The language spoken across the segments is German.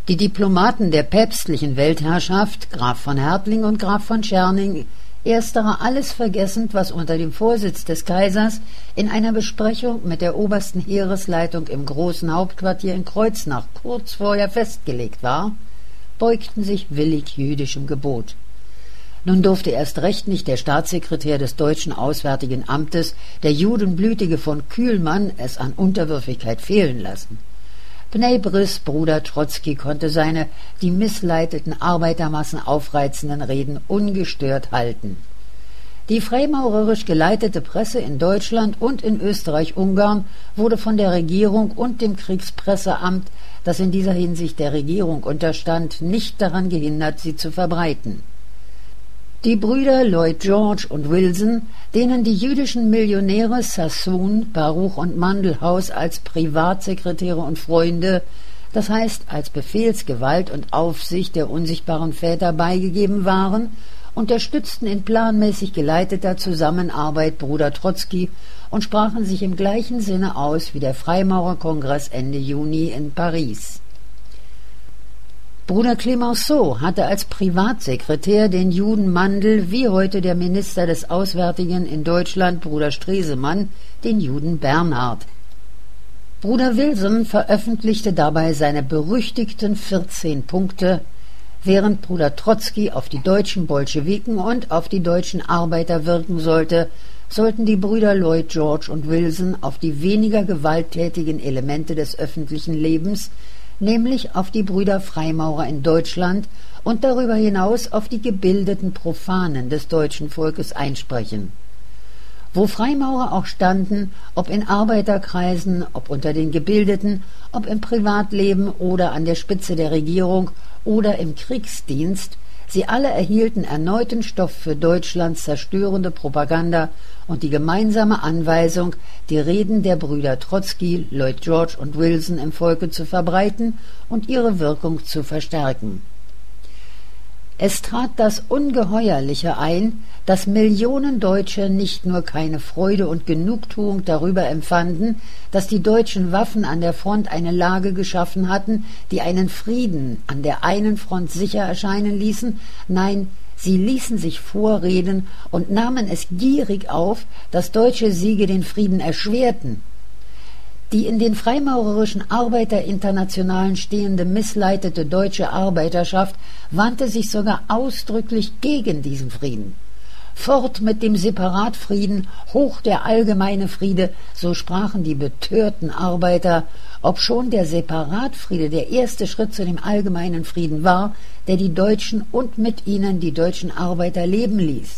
Die Diplomaten der päpstlichen Weltherrschaft, Graf von Hertling und Graf von Tscherning, ersterer alles vergessend, was unter dem Vorsitz des Kaisers in einer Besprechung mit der obersten Heeresleitung im großen Hauptquartier in Kreuznach kurz vorher festgelegt war, beugten sich willig jüdischem Gebot. Nun durfte erst recht nicht der Staatssekretär des deutschen Auswärtigen Amtes, der judenblütige von Kühlmann, es an Unterwürfigkeit fehlen lassen. Bnei Bris Bruder Trotzki konnte seine die missleiteten Arbeitermassen aufreizenden Reden ungestört halten. Die freimaurerisch geleitete Presse in Deutschland und in Österreich-Ungarn wurde von der Regierung und dem Kriegspresseamt, das in dieser Hinsicht der Regierung unterstand, nicht daran gehindert, sie zu verbreiten. Die Brüder Lloyd George und Wilson, denen die jüdischen Millionäre Sassoon, Baruch und Mandelhaus als Privatsekretäre und Freunde, das heißt als Befehlsgewalt und Aufsicht der unsichtbaren Väter beigegeben waren, unterstützten in planmäßig geleiteter Zusammenarbeit Bruder Trotzki und sprachen sich im gleichen Sinne aus wie der Freimaurerkongress Ende Juni in Paris. Bruder Clemenceau hatte als Privatsekretär den Juden Mandl wie heute der Minister des Auswärtigen in Deutschland, Bruder Stresemann, den Juden Bernhard. Bruder Wilson veröffentlichte dabei seine berüchtigten 14 Punkte, während Bruder Trotzki auf die deutschen Bolschewiken und auf die deutschen Arbeiter wirken sollte, sollten die Brüder Lloyd George und Wilson auf die weniger gewalttätigen Elemente des öffentlichen Lebens, nämlich auf die Brüder Freimaurer in Deutschland und darüber hinaus auf die gebildeten Profanen des deutschen Volkes einsprechen. Wo Freimaurer auch standen, ob in Arbeiterkreisen, ob unter den Gebildeten, ob im Privatleben oder an der Spitze der Regierung oder im Kriegsdienst, sie alle erhielten erneuten Stoff für Deutschlands zerstörende Propaganda und die gemeinsame Anweisung, die Reden der Brüder Trotzki, Lloyd George und Wilson im Volke zu verbreiten und ihre Wirkung zu verstärken. Es trat das Ungeheuerliche ein, dass Millionen Deutsche nicht nur keine Freude und Genugtuung darüber empfanden, dass die deutschen Waffen an der Front eine Lage geschaffen hatten, die einen Frieden an der einen Front sicher erscheinen ließen, nein, sie ließen sich vorreden und nahmen es gierig auf, dass deutsche Siege den Frieden erschwerten. Die in den freimaurerischen Arbeiterinternationalen stehende missleitete deutsche Arbeiterschaft wandte sich sogar ausdrücklich gegen diesen Frieden. Fort mit dem Separatfrieden, hoch der allgemeine Friede, so sprachen die betörten Arbeiter, obschon der Separatfriede der erste Schritt zu dem allgemeinen Frieden war, der die Deutschen und mit ihnen die deutschen Arbeiter leben ließ.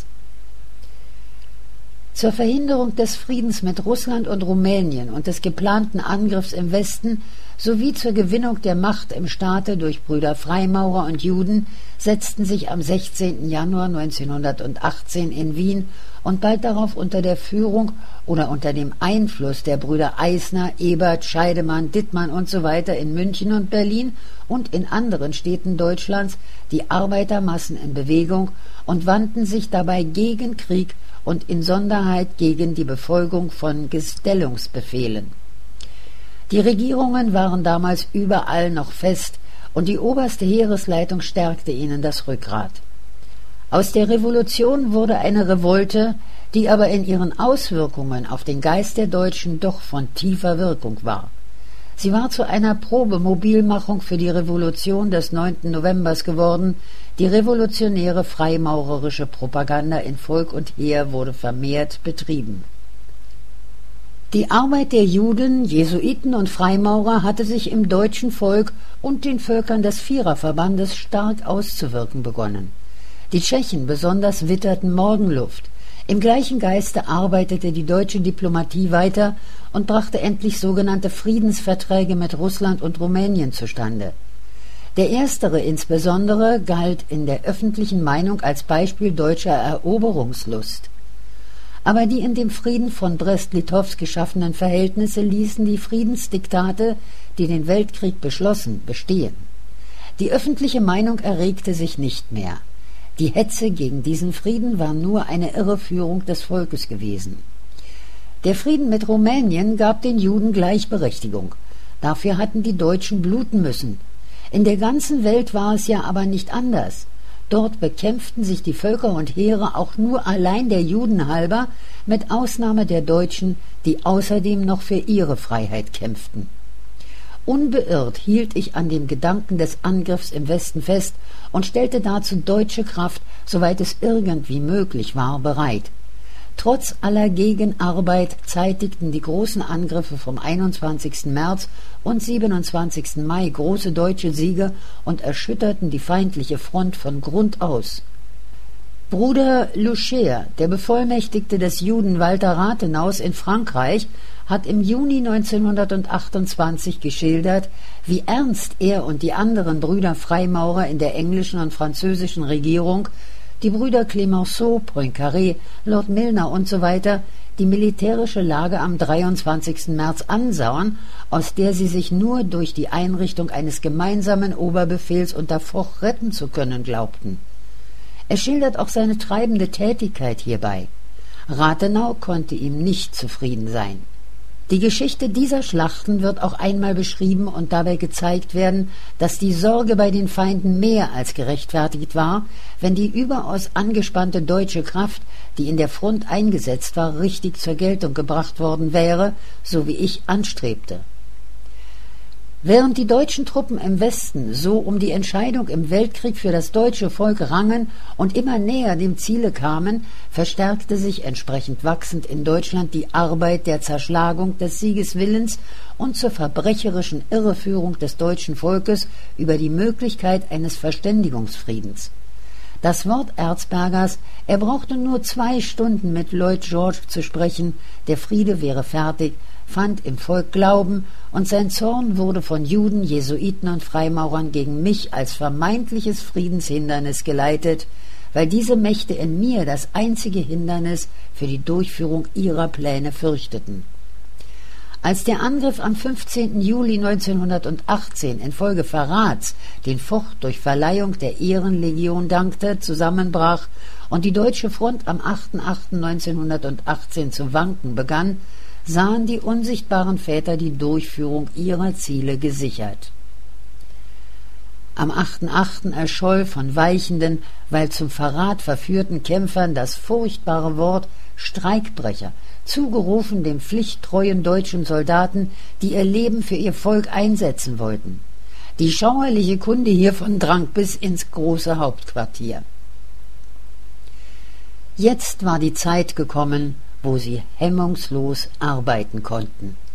Zur Verhinderung des Friedens mit Russland und Rumänien und des geplanten Angriffs im Westen sowie zur Gewinnung der Macht im Staate durch Brüder Freimaurer und Juden setzten sich am 16. Januar 1918 in Wien und bald darauf unter der Führung oder unter dem Einfluss der Brüder Eisner, Ebert, Scheidemann, Dittmann usw. In München und Berlin und in anderen Städten Deutschlands die Arbeitermassen in Bewegung und wandten sich dabei gegen Krieg und insonderheit gegen die Befolgung von Gestellungsbefehlen. Die Regierungen waren damals überall noch fest und die oberste Heeresleitung stärkte ihnen das Rückgrat. Aus der Revolution wurde eine Revolte, die aber in ihren Auswirkungen auf den Geist der Deutschen doch von tiefer Wirkung war. Sie war zu einer Probemobilmachung für die Revolution des 9. Novembers geworden. Die revolutionäre freimaurerische Propaganda in Volk und Heer wurde vermehrt betrieben. Die Arbeit der Juden, Jesuiten und Freimaurer hatte sich im deutschen Volk und den Völkern des Viererverbandes stark auszuwirken begonnen. Die Tschechen besonders witterten Morgenluft. Im gleichen Geiste arbeitete die deutsche Diplomatie weiter und brachte endlich sogenannte Friedensverträge mit Russland und Rumänien zustande. Der erstere insbesondere galt in der öffentlichen Meinung als Beispiel deutscher Eroberungslust. Aber die in dem Frieden von Brest-Litowsk geschaffenen Verhältnisse ließen die Friedensdiktate, die den Weltkrieg beschlossen, bestehen. Die öffentliche Meinung erregte sich nicht mehr. Die Hetze gegen diesen Frieden war nur eine Irreführung des Volkes gewesen. Der Frieden mit Rumänien gab den Juden Gleichberechtigung. Dafür hatten die Deutschen bluten müssen. In der ganzen Welt war es ja aber nicht anders. Dort bekämpften sich die Völker und Heere auch nur allein der Juden halber, mit Ausnahme der Deutschen, die außerdem noch für ihre Freiheit kämpften. Unbeirrt hielt ich an dem Gedanken des Angriffs im Westen fest und stellte dazu deutsche Kraft, soweit es irgendwie möglich war, bereit. Trotz aller Gegenarbeit zeitigten die großen Angriffe vom 21. März und 27. Mai große deutsche Siege und erschütterten die feindliche Front von Grund aus. Bruder Loucher, der Bevollmächtigte des Juden Walter Rathenau in Frankreich, hat im Juni 1928 geschildert, wie ernst er und die anderen Brüder Freimaurer in der englischen und französischen Regierung, die Brüder Clemenceau, Poincaré, Lord Milner usw., die militärische Lage am 23. März ansauen, aus der sie sich nur durch die Einrichtung eines gemeinsamen Oberbefehls unter Foch retten zu können glaubten. Er schildert auch seine treibende Tätigkeit hierbei. Rathenau konnte ihm nicht zufrieden sein. Die Geschichte dieser Schlachten wird auch einmal beschrieben und dabei gezeigt werden, dass die Sorge bei den Feinden mehr als gerechtfertigt war, wenn die überaus angespannte deutsche Kraft, die in der Front eingesetzt war, richtig zur Geltung gebracht worden wäre, so wie ich anstrebte. Während die deutschen Truppen im Westen so um die Entscheidung im Weltkrieg für das deutsche Volk rangen und immer näher dem Ziele kamen, verstärkte sich entsprechend wachsend in Deutschland die Arbeit der Zerschlagung des Siegeswillens und zur verbrecherischen Irreführung des deutschen Volkes über die Möglichkeit eines Verständigungsfriedens. Das Wort Erzbergers, er brauchte nur 2 Stunden mit Lloyd George zu sprechen, der Friede wäre fertig, fand im Volk Glauben, und sein Zorn wurde von Juden, Jesuiten und Freimaurern gegen mich als vermeintliches Friedenshindernis geleitet, weil diese Mächte in mir das einzige Hindernis für die Durchführung ihrer Pläne fürchteten. Als der Angriff am 15. Juli 1918 infolge Verrats, den Foch durch Verleihung der Ehrenlegion dankte, zusammenbrach und die deutsche Front am 8.8.1918 zu wanken begann, sahen die unsichtbaren Väter die Durchführung ihrer Ziele gesichert. Am 8.8. erscholl von weichenden, weil zum Verrat verführten Kämpfern das furchtbare Wort Streikbrecher, zugerufen dem pflichttreuen deutschen Soldaten, die ihr Leben für ihr Volk einsetzen wollten. Die schauerliche Kunde hiervon drang bis ins große Hauptquartier. Jetzt war die Zeit gekommen, wo sie hemmungslos arbeiten konnten.